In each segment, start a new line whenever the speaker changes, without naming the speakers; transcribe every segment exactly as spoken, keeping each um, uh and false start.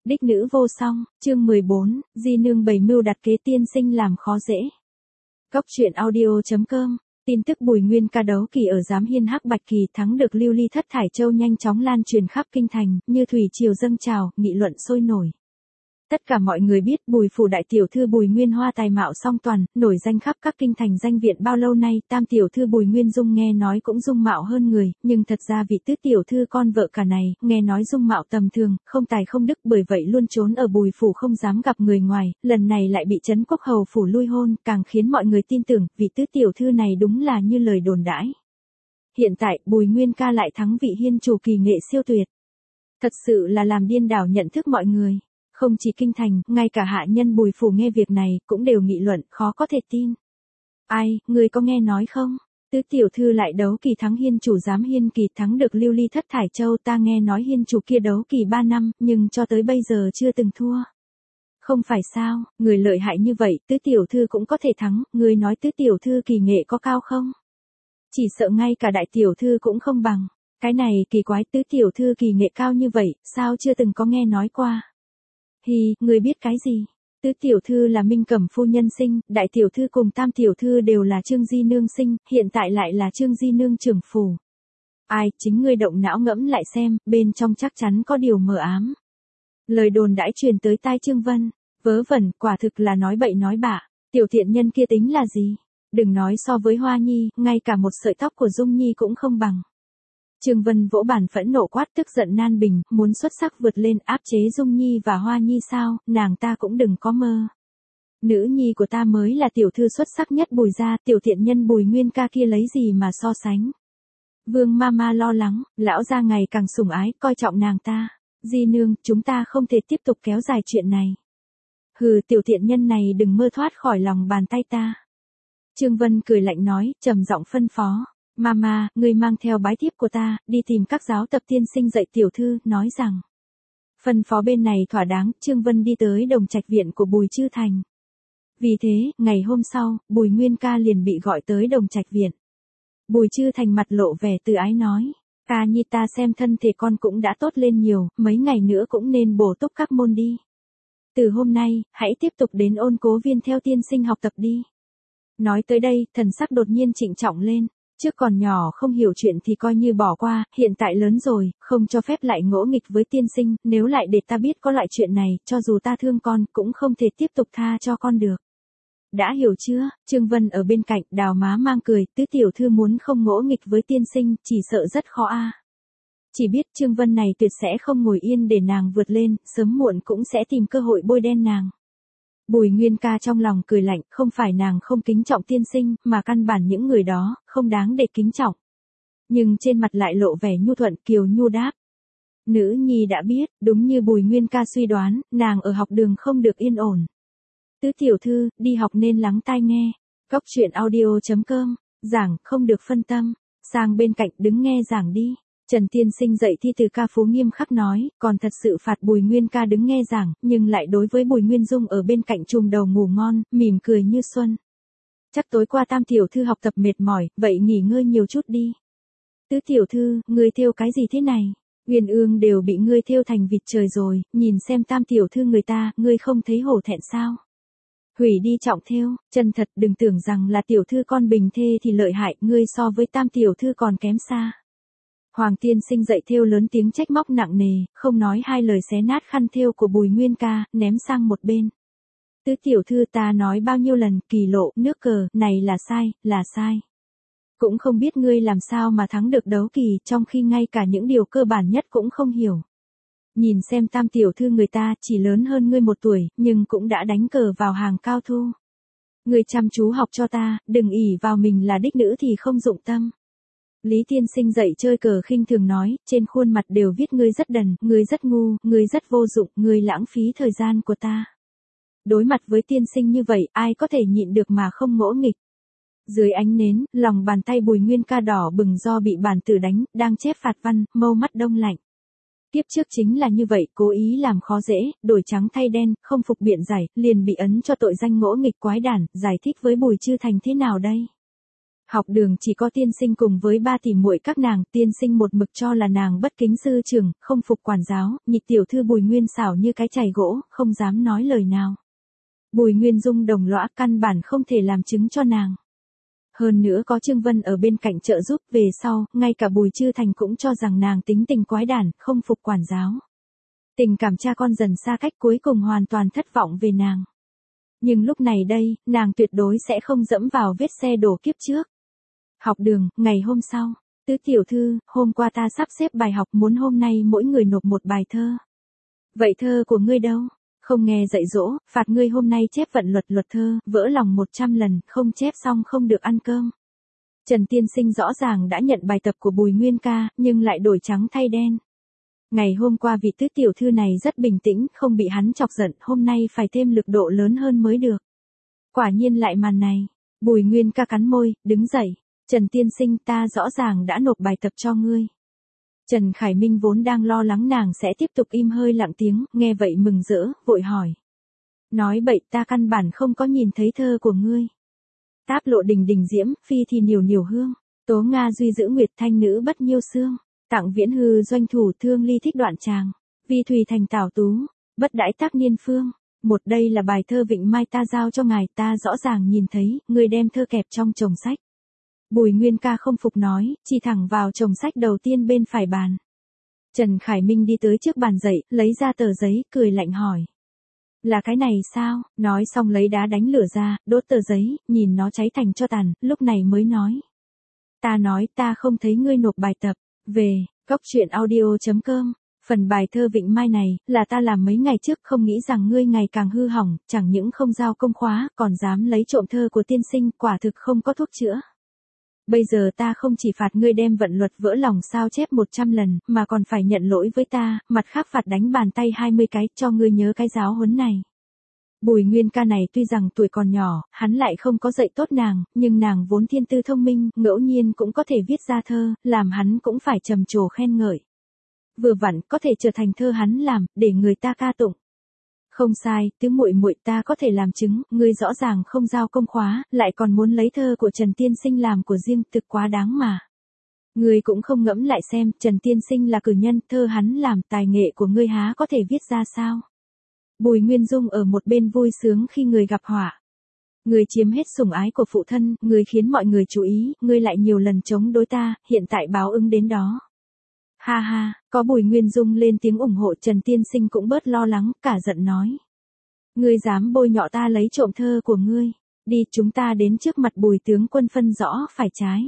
Đích nữ vô song, chương mười bốn, Di nương bày mưu đặt kế tiên sinh làm khó dễ. Cốc truyện audio chấm com, tin tức Bùi Nguyên ca đấu kỳ ở Giám Hiên Hắc Bạch Kỳ thắng được lưu ly thất thải châu nhanh chóng lan truyền khắp kinh thành, như thủy triều dâng trào, nghị luận sôi nổi. Tất cả mọi người biết Bùi phủ đại tiểu thư Bùi Nguyên Hoa tài mạo song toàn, nổi danh khắp các kinh thành danh viện bao lâu nay, tam tiểu thư Bùi Nguyên Dung nghe nói cũng dung mạo hơn người, nhưng thật ra vị tứ tiểu thư con vợ cả này, nghe nói dung mạo tầm thường, không tài không đức, bởi vậy luôn trốn ở Bùi phủ không dám gặp người ngoài, lần này lại bị Trấn Quốc hầu phủ lui hôn, càng khiến mọi người tin tưởng, vị tứ tiểu thư này đúng là như lời đồn đãi. Hiện tại, Bùi Nguyên ca lại thắng vị hiên chủ kỳ nghệ siêu tuyệt. Thật sự là làm điên đảo nhận thức mọi người. Không chỉ kinh thành, ngay cả hạ nhân Bùi phủ nghe việc này, cũng đều nghị luận, khó có thể tin. Ai, người có nghe nói không? Tứ tiểu thư lại đấu kỳ thắng hiên chủ Giám Hiên Kỳ thắng được lưu ly thất thải châu, ta nghe nói hiên chủ kia đấu kỳ ba năm, nhưng cho tới bây giờ chưa từng thua. Không phải sao, người lợi hại như vậy, tứ tiểu thư cũng có thể thắng, người nói tứ tiểu thư kỳ nghệ có cao không? Chỉ sợ ngay cả đại tiểu thư cũng không bằng. Cái này kỳ quái, tứ tiểu thư kỳ nghệ cao như vậy, sao chưa từng có nghe nói qua? Hi, người biết cái gì? Tứ tiểu thư là Minh Cẩm phu nhân sinh, đại tiểu thư cùng tam tiểu thư đều là Trương Di nương sinh, hiện tại lại là Trương Di nương trưởng phủ. Ai, chính ngươi động não ngẫm lại xem, bên trong chắc chắn có điều mờ ám. Lời đồn đãi truyền tới tai Trương Vân, vớ vẩn, quả thực là nói bậy nói bạ, tiểu thiện nhân kia tính là gì? Đừng nói so với Hoa Nhi, ngay cả một sợi tóc của Dung Nhi cũng không bằng. Trương Vân vỗ bàn phẫn nộ quát tức giận nan bình, muốn xuất sắc vượt lên áp chế Dung Nhi và Hoa Nhi sao, nàng ta cũng đừng có mơ. Nữ nhi của ta mới là tiểu thư xuất sắc nhất Bùi gia, tiểu thiện nhân Bùi Nguyên ca kia lấy gì mà so sánh. Vương Mama lo lắng, lão gia ngày càng sủng ái, coi trọng nàng ta. Di nương, chúng ta không thể tiếp tục kéo dài chuyện này. Hừ, tiểu thiện nhân này đừng mơ thoát khỏi lòng bàn tay ta. Trương Vân cười lạnh nói, trầm giọng phân phó. Mama, ngươi mang theo bái thiếp của ta, đi tìm các giáo tập tiên sinh dạy tiểu thư, nói rằng. Phân phó bên này thỏa đáng, Trương Vân đi tới đồng trạch viện của Bùi Chư Thành. Vì thế, ngày hôm sau, Bùi Nguyên ca liền bị gọi tới đồng trạch viện. Bùi Chư Thành mặt lộ vẻ từ ái nói, ca nhi ta xem thân thể con cũng đã tốt lên nhiều, mấy ngày nữa cũng nên bổ túc các môn đi. Từ hôm nay, hãy tiếp tục đến Ôn Cố Viên theo tiên sinh học tập đi. Nói tới đây, thần sắc đột nhiên trịnh trọng lên. Trước còn nhỏ không hiểu chuyện thì coi như bỏ qua, hiện tại lớn rồi, không cho phép lại ngỗ nghịch với tiên sinh, nếu lại để ta biết có loại chuyện này, cho dù ta thương con, cũng không thể tiếp tục tha cho con được. Đã hiểu chưa? Trương Vân ở bên cạnh, đào má mang cười, tứ tiểu thư muốn không ngỗ nghịch với tiên sinh, chỉ sợ rất khó a. Chỉ biết Trương Vân này tuyệt sẽ không ngồi yên để nàng vượt lên, sớm muộn cũng sẽ tìm cơ hội bôi đen nàng. Bùi Nguyên ca trong lòng cười lạnh, không phải nàng không kính trọng tiên sinh, mà căn bản những người đó, không đáng để kính trọng. Nhưng trên mặt lại lộ vẻ nhu thuận kiều nhu đáp. Nữ nhi đã biết, đúng như Bùi Nguyên ca suy đoán, nàng ở học đường không được yên ổn. Tứ tiểu thư, đi học nên lắng tai nghe. Cốc truyện audio chấm com, giảng, không được phân tâm. Sang bên cạnh đứng nghe giảng đi. Trần tiên sinh dạy thi từ ca phú nghiêm khắc nói, còn thật sự phạt Bùi Nguyên ca đứng nghe giảng, nhưng lại đối với Bùi Nguyên Dung ở bên cạnh chùm đầu ngủ ngon, mỉm cười như xuân. Chắc tối qua tam tiểu thư học tập mệt mỏi, vậy nghỉ ngơi nhiều chút đi. Tứ tiểu thư, ngươi thêu cái gì thế này? Uyên ương đều bị ngươi thêu thành vịt trời rồi, nhìn xem tam tiểu thư người ta, ngươi không thấy hổ thẹn sao? Hủy đi trọng thêu, chân thật đừng tưởng rằng là tiểu thư con bình thê thì lợi hại, ngươi so với tam tiểu thư còn kém xa. Hoàng tiên sinh dậy thêu lớn tiếng trách móc nặng nề, không nói hai lời xé nát khăn thêu của Bùi Nguyên ca, ném sang một bên. Tứ tiểu thư ta nói bao nhiêu lần, kỳ lộ, nước cờ, này là sai, là sai. Cũng không biết ngươi làm sao mà thắng được đấu kỳ, trong khi ngay cả những điều cơ bản nhất cũng không hiểu. Nhìn xem tam tiểu thư người ta chỉ lớn hơn ngươi một tuổi, nhưng cũng đã đánh cờ vào hàng cao thu. Ngươi chăm chú học cho ta, đừng ỷ vào mình là đích nữ thì không dụng tâm. Lý tiên sinh dạy chơi cờ khinh thường nói, trên khuôn mặt đều viết ngươi rất đần, ngươi rất ngu, ngươi rất vô dụng, ngươi lãng phí thời gian của ta. Đối mặt với tiên sinh như vậy, ai có thể nhịn được mà không ngỗ nghịch. Dưới ánh nến, lòng bàn tay Bùi Nguyên ca đỏ bừng do bị bản tử đánh, đang chép phạt văn, mâu mắt đông lạnh. Tiếp trước chính là như vậy, cố ý làm khó dễ, đổi trắng thay đen, không phục biện giải, liền bị ấn cho tội danh ngỗ nghịch quái đản, giải thích với Bùi Chư Thành thế nào đây? Học đường chỉ có tiên sinh cùng với ba tỷ muội các nàng, tiên sinh một mực cho là nàng bất kính sư trưởng, không phục quản giáo, nhị tiểu thư Bùi Nguyên xảo như cái chày gỗ, không dám nói lời nào. Bùi Nguyên Dung đồng lõa căn bản không thể làm chứng cho nàng. Hơn nữa có Trương Vân ở bên cạnh trợ giúp, về sau, ngay cả Bùi Chư Thành cũng cho rằng nàng tính tình quái đản, không phục quản giáo. Tình cảm cha con dần xa cách, cuối cùng hoàn toàn thất vọng về nàng. Nhưng lúc này đây, nàng tuyệt đối sẽ không dẫm vào vết xe đổ kiếp trước. Học đường, ngày hôm sau, Tứ tiểu thư, hôm qua ta sắp xếp bài học, muốn hôm nay mỗi người nộp một bài thơ. Vậy thơ của ngươi đâu? Không nghe dạy dỗ, phạt ngươi hôm nay chép vận luật luật thơ, vỡ lòng một trăm lần, không chép xong không được ăn cơm. Trần tiên sinh rõ ràng đã nhận bài tập của Bùi Nguyên ca, nhưng lại đổi trắng thay đen. Ngày hôm qua vị tứ tiểu thư này rất bình tĩnh, không bị hắn chọc giận, hôm nay phải thêm lực độ lớn hơn mới được. Quả nhiên lại màn này. Bùi Nguyên ca cắn môi, đứng dậy. Trần tiên sinh, ta rõ ràng đã nộp bài tập cho ngươi. Trần Khải Minh vốn đang lo lắng nàng sẽ tiếp tục im hơi lặng tiếng, nghe vậy mừng rỡ, vội hỏi. Nói bậy, ta căn bản không có nhìn thấy thơ của ngươi. Táp lộ đình đình diễm, phi thì nhiều nhiều hương, tố Nga duy giữ nguyệt thanh nữ bất nhiêu xương, tặng viễn hư doanh thủ thương ly thích đoạn tràng, vi thùy thành tảo tú, bất đãi tác niên phương. Một đây là bài thơ Vịnh Mai ta giao cho ngài, ta rõ ràng nhìn thấy, ngươi đem thơ kẹp trong chồng sách. Bùi Nguyên ca không phục nói, chỉ thẳng vào chồng sách đầu tiên bên phải bàn. Trần Khải Minh đi tới trước bàn dậy, lấy ra tờ giấy, cười lạnh hỏi. Là cái này sao? Nói xong lấy đá đánh lửa ra, đốt tờ giấy, nhìn nó cháy thành tro tàn, lúc này mới nói. Ta nói ta không thấy ngươi nộp bài tập, về, cóc truyện audio chấm com. Phần bài thơ Vịnh Mai này, là ta làm mấy ngày trước, không nghĩ rằng ngươi ngày càng hư hỏng, chẳng những không giao công khóa, còn dám lấy trộm thơ của tiên sinh, quả thực không có thuốc chữa. Bây giờ ta không chỉ phạt ngươi đem vận luật vỡ lòng sao chép một trăm lần, mà còn phải nhận lỗi với ta, mặt khác phạt đánh bàn tay hai mươi cái, cho ngươi nhớ cái giáo huấn này. Bùi Nguyên ca này tuy rằng tuổi còn nhỏ, hắn lại không có dạy tốt nàng, nhưng nàng vốn thiên tư thông minh, ngẫu nhiên cũng có thể viết ra thơ, làm hắn cũng phải trầm trồ khen ngợi. Vừa vặn có thể trở thành thơ hắn làm, để người ta ca tụng. Không sai, tứ muội muội ta có thể làm chứng, ngươi rõ ràng không giao công khóa, lại còn muốn lấy thơ của Trần tiên sinh làm của riêng, thực quá đáng mà. Ngươi cũng không ngẫm lại xem, Trần tiên sinh là cử nhân, thơ hắn làm, tài nghệ của ngươi há có thể viết ra sao? Bùi Nguyên Dung ở một bên vui sướng khi người gặp họa. Ngươi chiếm hết sủng ái của phụ thân, ngươi khiến mọi người chú ý, ngươi lại nhiều lần chống đối ta, hiện tại báo ứng đến đó. Ha ha, có Bùi Nguyên Dung lên tiếng ủng hộ, Trần tiên sinh cũng bớt lo lắng, cả giận nói. Ngươi dám bôi nhọ ta lấy trộm thơ của ngươi, đi chúng ta đến trước mặt Bùi tướng quân phân rõ phải trái.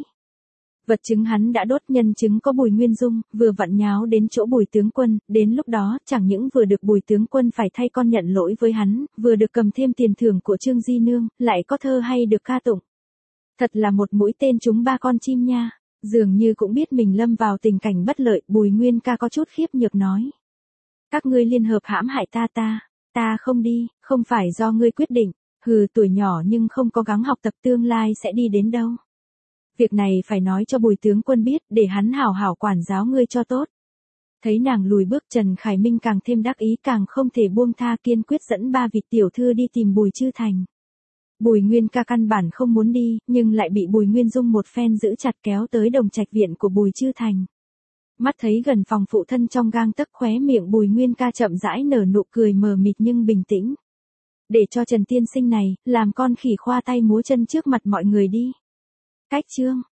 Vật chứng hắn đã đốt, nhân chứng có Bùi Nguyên Dung, vừa vặn nháo đến chỗ Bùi tướng quân, đến lúc đó chẳng những vừa được Bùi tướng quân phải thay con nhận lỗi với hắn, vừa được cầm thêm tiền thưởng của Trương Di Nương, lại có thơ hay được ca tụng. Thật là một mũi tên trúng ba con chim nha. Dường như cũng biết mình lâm vào tình cảnh bất lợi, Bùi Nguyên ca có chút khiếp nhược nói. Các ngươi liên hợp hãm hại ta ta, ta không đi, không phải do ngươi quyết định, hừ tuổi nhỏ nhưng không có gắng học tập tương lai sẽ đi đến đâu. Việc này phải nói cho Bùi tướng quân biết, để hắn hảo hảo quản giáo ngươi cho tốt. Thấy nàng lùi bước, Trần Khải Minh càng thêm đắc ý, càng không thể buông tha, kiên quyết dẫn ba vị tiểu thư đi tìm Bùi Chư Thành. Bùi Nguyên ca căn bản không muốn đi, nhưng lại bị Bùi Nguyên Dung một phen giữ chặt kéo tới đồng trạch viện của Bùi Chư Thành. Mắt thấy gần phòng phụ thân trong gang tấc, khóe miệng Bùi Nguyên ca chậm rãi nở nụ cười mờ mịt nhưng bình tĩnh. Để cho Trần tiên sinh này, làm con khỉ khoa tay múa chân trước mặt mọi người đi. Cách chương.